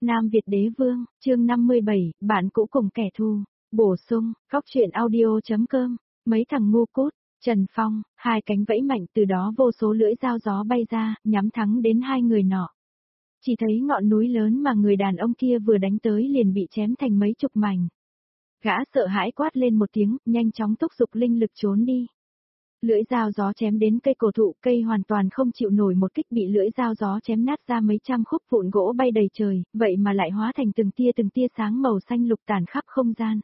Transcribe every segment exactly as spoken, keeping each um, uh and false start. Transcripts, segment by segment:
Nam Việt Đế Vương, chương năm mươi bảy, bạn cũ cùng kẻ thù. Bổ sung, góc truyện audio.com, mấy thằng ngu cút, Trần Phong, hai cánh vẫy mạnh từ đó vô số lưỡi dao gió bay ra, nhắm thẳng đến hai người nọ. Chỉ thấy ngọn núi lớn mà người đàn ông kia vừa đánh tới liền bị chém thành mấy chục mảnh. Gã sợ hãi quát lên một tiếng, nhanh chóng thúc giục linh lực trốn đi. Lưỡi dao gió chém đến cây cổ thụ, cây hoàn toàn không chịu nổi một kích, bị lưỡi dao gió chém nát ra mấy trăm khúc vụn gỗ bay đầy trời, vậy mà lại hóa thành từng tia từng tia sáng màu xanh lục tản khắp không gian.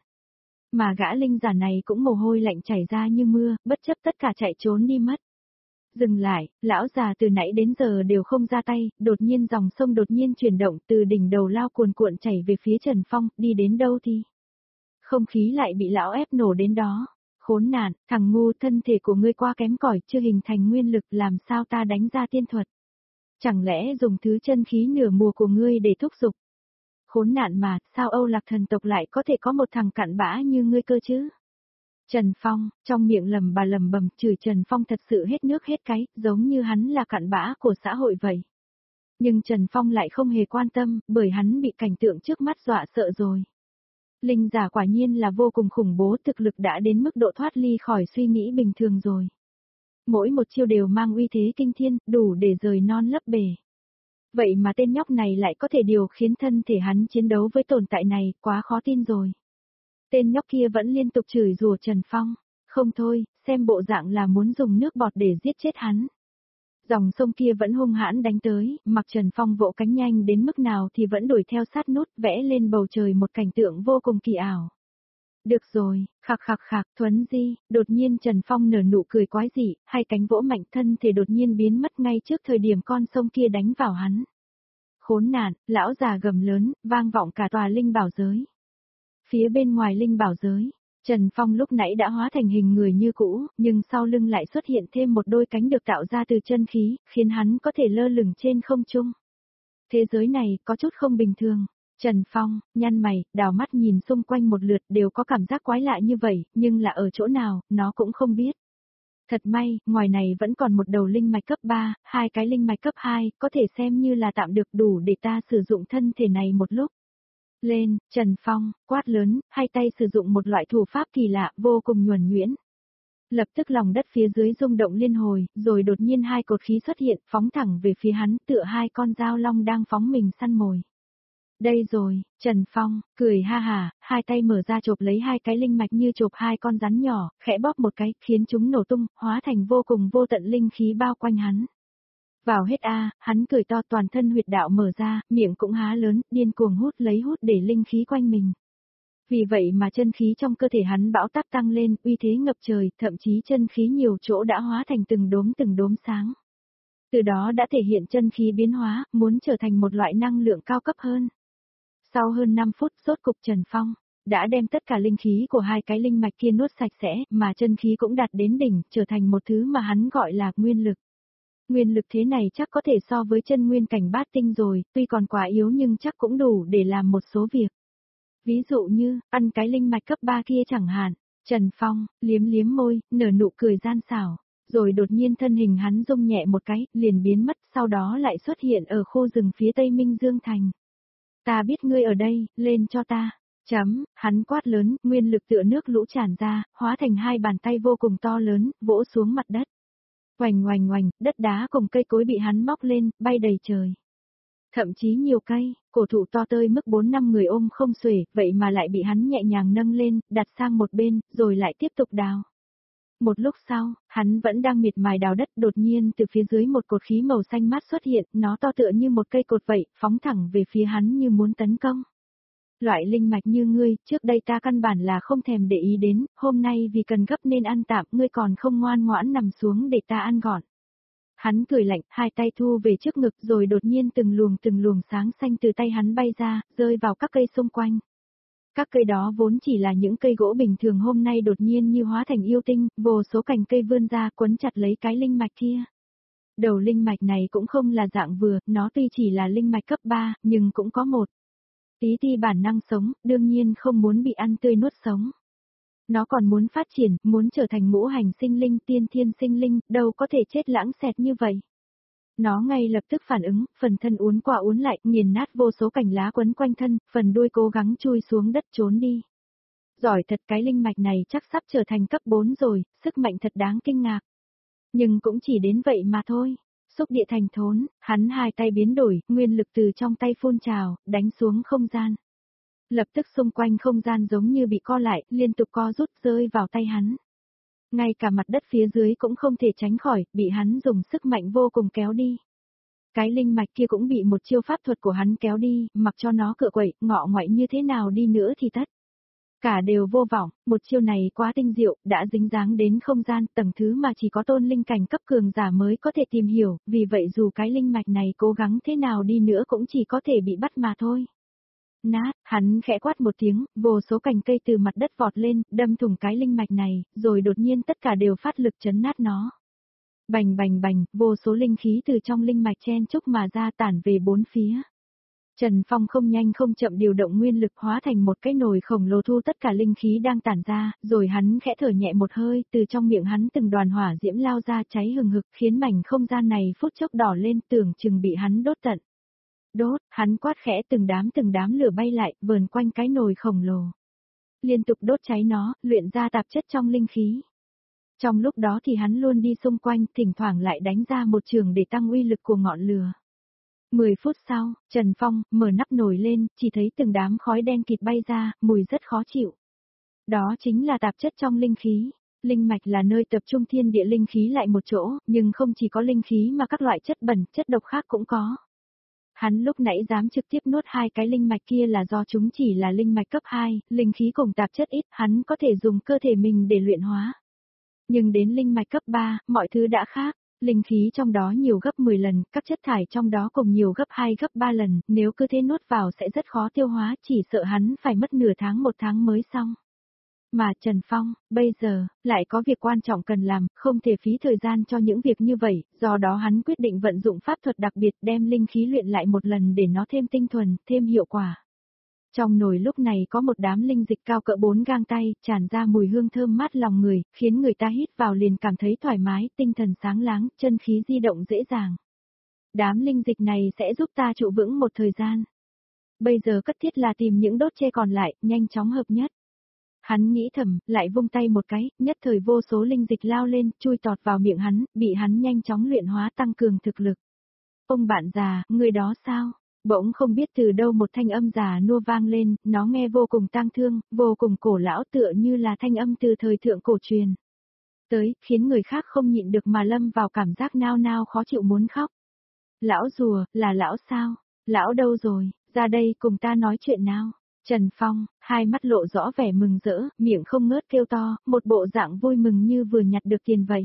Mà gã linh giả này cũng mồ hôi lạnh chảy ra như mưa, bất chấp tất cả chạy trốn đi mất. Dừng lại, lão già từ nãy đến giờ đều không ra tay, đột nhiên dòng sông đột nhiên chuyển động từ đỉnh đầu lao cuồn cuộn chảy về phía Trần Phong, đi đến đâu thì không khí lại bị lão ép nổ đến đó. Khốn nạn, thằng ngu, thân thể của ngươi quá kém cỏi, chưa hình thành nguyên lực, làm sao ta đánh ra tiên thuật? Chẳng lẽ dùng thứ chân khí nửa mùa của ngươi để thúc giục? Khốn nạn mà, sao Âu Lạc thần tộc lại có thể có một thằng cặn bã như ngươi cơ chứ? Trần Phong, trong miệng lầm bà lầm bầm, chửi Trần Phong thật sự hết nước hết cái, giống như hắn là cặn bã của xã hội vậy. Nhưng Trần Phong lại không hề quan tâm, bởi hắn bị cảnh tượng trước mắt dọa sợ rồi. Linh giả quả nhiên là vô cùng khủng bố, thực lực đã đến mức độ thoát ly khỏi suy nghĩ bình thường rồi. Mỗi một chiêu đều mang uy thế kinh thiên, đủ để rời non lấp bể. Vậy mà tên nhóc này lại có thể điều khiến thân thể hắn chiến đấu với tồn tại này, quá khó tin rồi. Tên nhóc kia vẫn liên tục chửi rủa Trần Phong, không thôi, xem bộ dạng là muốn dùng nước bọt để giết chết hắn. Dòng sông kia vẫn hung hãn đánh tới, mặc Trần Phong vỗ cánh nhanh đến mức nào thì vẫn đuổi theo sát nút, vẽ lên bầu trời một cảnh tượng vô cùng kỳ ảo. Được rồi, khạc khạc khạc, Thuấn Di, đột nhiên Trần Phong nở nụ cười quái dị, hai cánh vỗ mạnh, thân thể đột nhiên biến mất ngay trước thời điểm con sông kia đánh vào hắn. Khốn nạn, lão già gầm lớn, vang vọng cả tòa linh bảo giới. Phía bên ngoài linh bảo giới, Trần Phong lúc nãy đã hóa thành hình người như cũ, nhưng sau lưng lại xuất hiện thêm một đôi cánh được tạo ra từ chân khí, khiến hắn có thể lơ lửng trên không trung. Thế giới này có chút không bình thường. Trần Phong, nhăn mày, đào mắt nhìn xung quanh một lượt, đều có cảm giác quái lạ như vậy, nhưng là ở chỗ nào, nó cũng không biết. Thật may, ngoài này vẫn còn một đầu linh mạch cấp ba, hai cái linh mạch cấp hai, có thể xem như là tạm được, đủ để ta sử dụng thân thể này một lúc. Lên, Trần Phong, quát lớn, hai tay sử dụng một loại thủ pháp kỳ lạ, vô cùng nhuần nhuyễn. Lập tức lòng đất phía dưới rung động liên hồi, rồi đột nhiên hai cột khí xuất hiện, phóng thẳng về phía hắn, tựa hai con dao long đang phóng mình săn mồi. Đây rồi, Trần Phong, cười ha hà, hai tay mở ra chộp lấy hai cái linh mạch như chộp hai con rắn nhỏ, khẽ bóp một cái, khiến chúng nổ tung, hóa thành vô cùng vô tận linh khí bao quanh hắn. Vào hết a, hắn cười to, toàn thân huyệt đạo mở ra, miệng cũng há lớn, điên cuồng hút lấy hút để linh khí quanh mình. Vì vậy mà chân khí trong cơ thể hắn bão táp tăng lên, uy thế ngập trời, thậm chí chân khí nhiều chỗ đã hóa thành từng đốm từng đốm sáng. Từ đó đã thể hiện chân khí biến hóa, muốn trở thành một loại năng lượng cao cấp hơn. Sau hơn năm phút, rốt cục Trần Phong đã đem tất cả linh khí của hai cái linh mạch kia nuốt sạch sẽ, mà chân khí cũng đạt đến đỉnh, trở thành một thứ mà hắn gọi là nguyên lực. Nguyên lực thế này chắc có thể so với chân nguyên cảnh bát tinh rồi, tuy còn quá yếu nhưng chắc cũng đủ để làm một số việc. Ví dụ như, ăn cái linh mạch cấp ba kia chẳng hạn. Trần Phong, liếm liếm môi, nở nụ cười gian xảo, rồi đột nhiên thân hình hắn rung nhẹ một cái, liền biến mất, sau đó lại xuất hiện ở khu rừng phía tây Minh Dương Thành. Ta biết ngươi ở đây, lên cho ta. Chấm, hắn quát lớn, nguyên lực tựa nước lũ tràn ra, hóa thành hai bàn tay vô cùng to lớn, vỗ xuống mặt đất. Oành oành oành, đất đá cùng cây cối bị hắn móc lên, bay đầy trời. Thậm chí nhiều cây, cổ thụ to tơi mức bốn năm người ôm không xuể, vậy mà lại bị hắn nhẹ nhàng nâng lên, đặt sang một bên, rồi lại tiếp tục đào. Một lúc sau, hắn vẫn đang miệt mài đào đất, đột nhiên từ phía dưới một cột khí màu xanh mát xuất hiện, nó to tựa như một cây cột vậy, phóng thẳng về phía hắn như muốn tấn công. Loại linh mạch như ngươi, trước đây ta căn bản là không thèm để ý đến, hôm nay vì cần gấp nên ăn tạm, ngươi còn không ngoan ngoãn nằm xuống để ta ăn gọn. Hắn cười lạnh, hai tay thu về trước ngực rồi đột nhiên từng luồng từng luồng sáng xanh từ tay hắn bay ra, rơi vào các cây xung quanh. Các cây đó vốn chỉ là những cây gỗ bình thường, hôm nay đột nhiên như hóa thành yêu tinh, vô số cành cây vươn ra quấn chặt lấy cái linh mạch kia. Đầu linh mạch này cũng không là dạng vừa, nó tuy chỉ là linh mạch cấp ba, nhưng cũng có một tí ti bản năng sống, đương nhiên không muốn bị ăn tươi nuốt sống. Nó còn muốn phát triển, muốn trở thành ngũ hành sinh linh, tiên thiên sinh linh, đâu có thể chết lãng xẹt như vậy. Nó ngay lập tức phản ứng, phần thân uốn qua uốn lại, nghiền nát vô số cành lá quấn quanh thân, phần đuôi cố gắng chui xuống đất trốn đi. Giỏi thật, cái linh mạch này chắc sắp trở thành cấp bốn rồi, sức mạnh thật đáng kinh ngạc. Nhưng cũng chỉ đến vậy mà thôi. Xúc địa thành thốn, hắn hai tay biến đổi, nguyên lực từ trong tay phun trào, đánh xuống không gian. Lập tức xung quanh không gian giống như bị co lại, liên tục co rút rơi vào tay hắn. Ngay cả mặt đất phía dưới cũng không thể tránh khỏi, bị hắn dùng sức mạnh vô cùng kéo đi. Cái linh mạch kia cũng bị một chiêu pháp thuật của hắn kéo đi, mặc cho nó cựa quậy, ngọ ngoại như thế nào đi nữa thì tất. Cả đều vô vọng, một chiêu này quá tinh diệu, đã dính dáng đến không gian, tầng thứ mà chỉ có tôn linh cảnh cấp cường giả mới có thể tìm hiểu, vì vậy dù cái linh mạch này cố gắng thế nào đi nữa cũng chỉ có thể bị bắt mà thôi. Nát, hắn khẽ quát một tiếng, vô số cành cây từ mặt đất vọt lên, đâm thủng cái linh mạch này, rồi đột nhiên tất cả đều phát lực chấn nát nó. Bành bành bành, vô số linh khí từ trong linh mạch chen chúc mà ra tản về bốn phía. Trần Phong không nhanh không chậm điều động nguyên lực hóa thành một cái nồi khổng lồ thu tất cả linh khí đang tản ra, rồi hắn khẽ thở nhẹ một hơi, từ trong miệng hắn từng đoàn hỏa diễm lao ra cháy hừng hực, khiến mảnh không gian này phút chốc đỏ lên, tưởng chừng bị hắn đốt tận. Đốt, hắn quát khẽ, từng đám từng đám lửa bay lại, vờn quanh cái nồi khổng lồ. Liên tục đốt cháy nó, luyện ra tạp chất trong linh khí. Trong lúc đó thì hắn luôn đi xung quanh, thỉnh thoảng lại đánh ra một trường để tăng uy lực của ngọn lửa. Mười phút sau, Trần Phong mở nắp nồi lên, chỉ thấy từng đám khói đen kịt bay ra, mùi rất khó chịu. Đó chính là tạp chất trong linh khí. Linh mạch là nơi tập trung thiên địa linh khí lại một chỗ, nhưng không chỉ có linh khí mà các loại chất bẩn, chất độc khác cũng có. Hắn lúc nãy dám trực tiếp nuốt hai cái linh mạch kia là do chúng chỉ là linh mạch cấp hai, linh khí cùng tạp chất ít, hắn có thể dùng cơ thể mình để luyện hóa. Nhưng đến linh mạch cấp ba, mọi thứ đã khác. Linh khí trong đó nhiều gấp mười lần, các chất thải trong đó cùng nhiều gấp hai gấp ba lần, nếu cứ thế nuốt vào sẽ rất khó tiêu hóa, chỉ sợ hắn phải mất nửa tháng một tháng mới xong. Mà Trần Phong, bây giờ, lại có việc quan trọng cần làm, không thể phí thời gian cho những việc như vậy, do đó hắn quyết định vận dụng pháp thuật đặc biệt đem linh khí luyện lại một lần để nó thêm tinh thuần, thêm hiệu quả. Trong nồi lúc này có một đám linh dịch cao cỡ bốn gang tay, tràn ra mùi hương thơm mát lòng người, khiến người ta hít vào liền cảm thấy thoải mái, tinh thần sáng láng, chân khí di động dễ dàng. Đám linh dịch này sẽ giúp ta trụ vững một thời gian. Bây giờ cất thiết là tìm những đốt tre còn lại, nhanh chóng hợp nhất. Hắn nghĩ thầm, lại vung tay một cái, nhất thời vô số linh dịch lao lên, chui tọt vào miệng hắn, bị hắn nhanh chóng luyện hóa tăng cường thực lực. Ông bạn già, người đó sao? Bỗng không biết từ đâu một thanh âm già nua vang lên, nó nghe vô cùng tang thương, vô cùng cổ lão tựa như là thanh âm từ thời thượng cổ truyền. Tới, khiến người khác không nhịn được mà lâm vào cảm giác nao nao khó chịu muốn khóc. Lão rùa, là lão sao? Lão đâu rồi? Ra đây cùng ta nói chuyện nào. Trần Phong, hai mắt lộ rõ vẻ mừng rỡ, miệng không ngớt kêu to, một bộ dạng vui mừng như vừa nhặt được tiền vậy.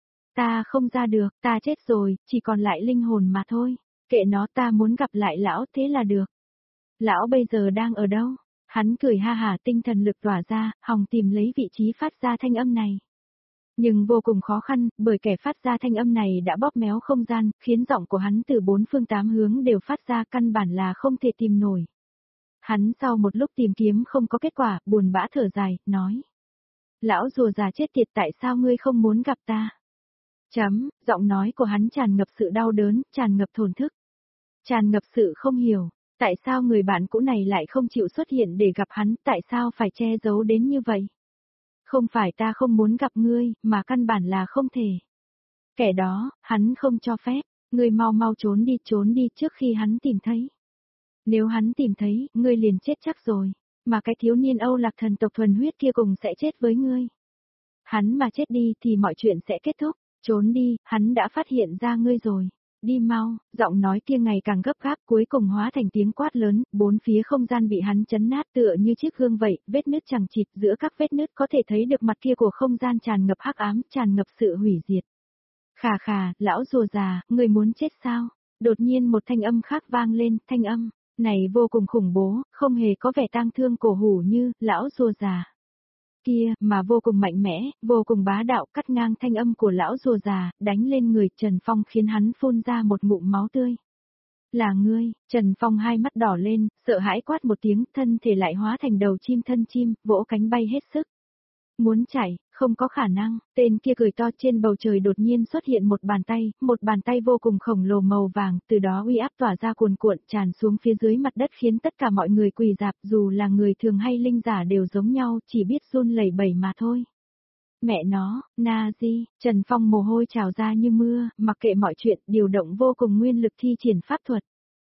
Ta không ra được, ta chết rồi, chỉ còn lại linh hồn mà thôi. Kệ nó, ta muốn gặp lại lão thế là được. Lão bây giờ đang ở đâu? Hắn cười ha hả, tinh thần lực tỏa ra, hòng tìm lấy vị trí phát ra thanh âm này. Nhưng vô cùng khó khăn, bởi kẻ phát ra thanh âm này đã bóp méo không gian, khiến giọng của hắn từ bốn phương tám hướng đều phát ra, căn bản là không thể tìm nổi. Hắn sau một lúc tìm kiếm không có kết quả, buồn bã thở dài, nói. Lão rùa già chết tiệt, tại sao ngươi không muốn gặp ta? Chấm, giọng nói của hắn tràn ngập sự đau đớn, tràn ngập thổn thức. Tràn ngập sự không hiểu, tại sao người bạn cũ này lại không chịu xuất hiện để gặp hắn, tại sao phải che giấu đến như vậy? Không phải ta không muốn gặp ngươi, mà căn bản là không thể. Kẻ đó, hắn không cho phép, ngươi mau mau trốn đi, trốn đi trước khi hắn tìm thấy. Nếu hắn tìm thấy, ngươi liền chết chắc rồi, mà cái thiếu niên Âu Lạc thần tộc thuần huyết kia cùng sẽ chết với ngươi. Hắn mà chết đi thì mọi chuyện sẽ kết thúc, trốn đi, hắn đã phát hiện ra ngươi rồi. Đi mau, giọng nói kia ngày càng gấp gáp cuối cùng hóa thành tiếng quát lớn, bốn phía không gian bị hắn chấn nát tựa như chiếc gương vậy, vết nứt chằng chịt giữa các vết nứt có thể thấy được mặt kia của không gian tràn ngập hắc ám, tràn ngập sự hủy diệt. Khà khà, lão rùa già, người muốn chết sao? Đột nhiên một thanh âm khác vang lên, thanh âm này vô cùng khủng bố, không hề có vẻ tang thương cổ hủ như lão rùa già. Kia, mà vô cùng mạnh mẽ, vô cùng bá đạo, cắt ngang thanh âm của lão rùa già, đánh lên người Trần Phong khiến hắn phun ra một ngụm máu tươi. Là ngươi, Trần Phong hai mắt đỏ lên, sợ hãi quát một tiếng, thân thể lại hóa thành đầu chim thân chim, vỗ cánh bay hết sức. Muốn chạy, Không có khả năng, tên kia cười to trên bầu trời đột nhiên xuất hiện một bàn tay, một bàn tay vô cùng khổng lồ màu vàng, từ đó uy áp tỏa ra cuồn cuộn tràn xuống phía dưới mặt đất khiến tất cả mọi người quỳ rạp, dù là người thường hay linh giả đều giống nhau, chỉ biết run lẩy bẩy mà thôi. Mẹ nó, Na-di, Trần Phong mồ hôi trào ra như mưa, mặc kệ mọi chuyện, điều động vô cùng nguyên lực thi triển pháp thuật.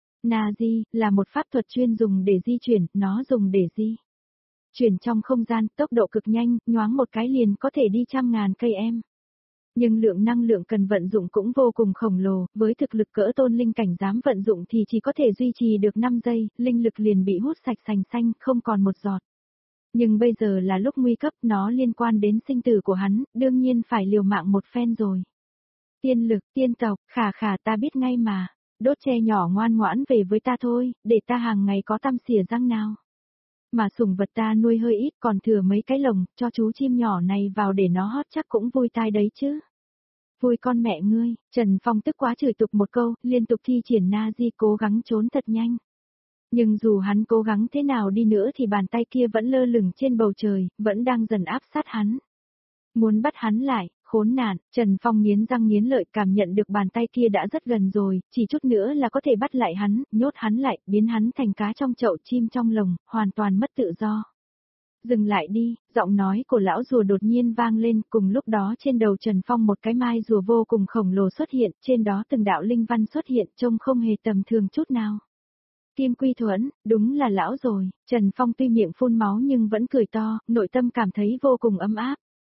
Na-di, là một pháp thuật chuyên dùng để di chuyển, nó dùng để di chuyển trong không gian, tốc độ cực nhanh, nhoáng một cái liền có thể đi trăm ngàn cây em. Nhưng lượng năng lượng cần vận dụng cũng vô cùng khổng lồ, với thực lực cỡ tôn linh cảnh dám vận dụng thì chỉ có thể duy trì được năm giây, linh lực liền bị hút sạch sành xanh, không còn một giọt. Nhưng bây giờ là lúc nguy cấp, nó liên quan đến sinh tử của hắn, đương nhiên phải liều mạng một phen rồi. Tiên lực, tiên tộc, khả khả ta biết ngay mà. Đốt tre nhỏ ngoan ngoãn về với ta thôi, để ta hàng ngày có tăm xỉa răng nào. Mà sủng vật ta nuôi hơi ít còn thừa mấy cái lồng, cho chú chim nhỏ này vào để nó hót chắc cũng vui tai đấy chứ. Vui con mẹ ngươi, Trần Phong tức quá chửi tục một câu, liên tục thi triển Na-di cố gắng trốn thật nhanh. Nhưng dù hắn cố gắng thế nào đi nữa thì bàn tay kia vẫn lơ lửng trên bầu trời, vẫn đang dần áp sát hắn. Muốn bắt hắn lại, khốn nạn, Trần Phong nghiến răng nghiến lợi cảm nhận được bàn tay kia đã rất gần rồi, chỉ chút nữa là có thể bắt lại hắn, nhốt hắn lại, biến hắn thành cá trong chậu chim trong lồng, hoàn toàn mất tự do. Dừng lại đi, giọng nói của lão rùa đột nhiên vang lên, cùng lúc đó trên đầu Trần Phong một cái mai rùa vô cùng khổng lồ xuất hiện, trên đó từng đạo linh văn xuất hiện trông không hề tầm thường chút nào. Kim Quy Thuẫn, đúng là lão rồi, Trần Phong tuy miệng phun máu nhưng vẫn cười to, nội tâm cảm thấy vô cùng ấm áp.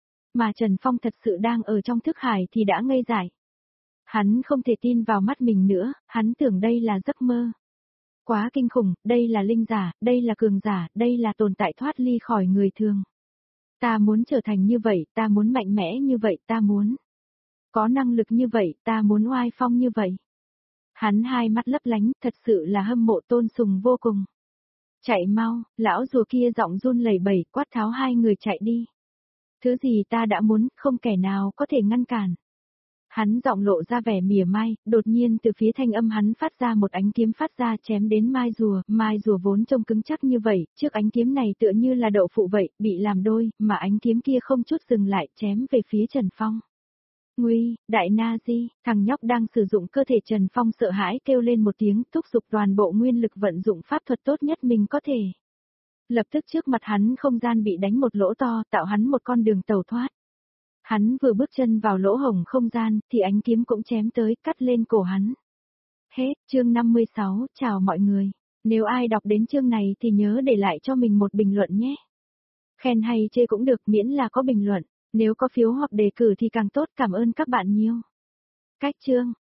Mà Trần Phong thật sự đang ở trong thức hải thì đã ngây dại. Hắn không thể tin vào mắt mình nữa, hắn tưởng đây là giấc mơ. Quá kinh khủng, đây là linh giả, đây là cường giả, đây là tồn tại thoát ly khỏi người thường. Ta muốn trở thành như vậy, ta muốn mạnh mẽ như vậy, ta muốn có năng lực như vậy, ta muốn oai phong như vậy. Hắn hai mắt lấp lánh, thật sự là hâm mộ tôn sùng vô cùng. Chạy mau, lão rùa kia giọng run lẩy bẩy quát tháo hai người chạy đi. Thứ gì ta đã muốn, không kẻ nào có thể ngăn cản. Hắn giọng lộ ra vẻ mỉa mai, đột nhiên từ phía thanh âm hắn phát ra một ánh kiếm phát ra chém đến mai rùa, mai rùa vốn trông cứng chắc như vậy, trước ánh kiếm này tựa như là đậu phụ vậy, bị làm đôi, mà ánh kiếm kia không chút dừng lại chém về phía Trần Phong. Nguy, đại Na-di, thằng nhóc đang sử dụng cơ thể Trần Phong sợ hãi kêu lên một tiếng, thúc giục toàn bộ nguyên lực vận dụng pháp thuật tốt nhất mình có thể. Lập tức trước mặt hắn không gian bị đánh một lỗ to, tạo hắn một con đường tẩu thoát. Hắn vừa bước chân vào lỗ hổng không gian, thì ánh kiếm cũng chém tới, cắt lên cổ hắn. Hết, chương năm mươi sáu, chào mọi người. Nếu ai đọc đến chương này thì nhớ để lại cho mình một bình luận nhé. Khen hay chê cũng được miễn là có bình luận. Nếu có phiếu hoặc đề cử thì càng tốt, cảm ơn các bạn nhiều. Cách chương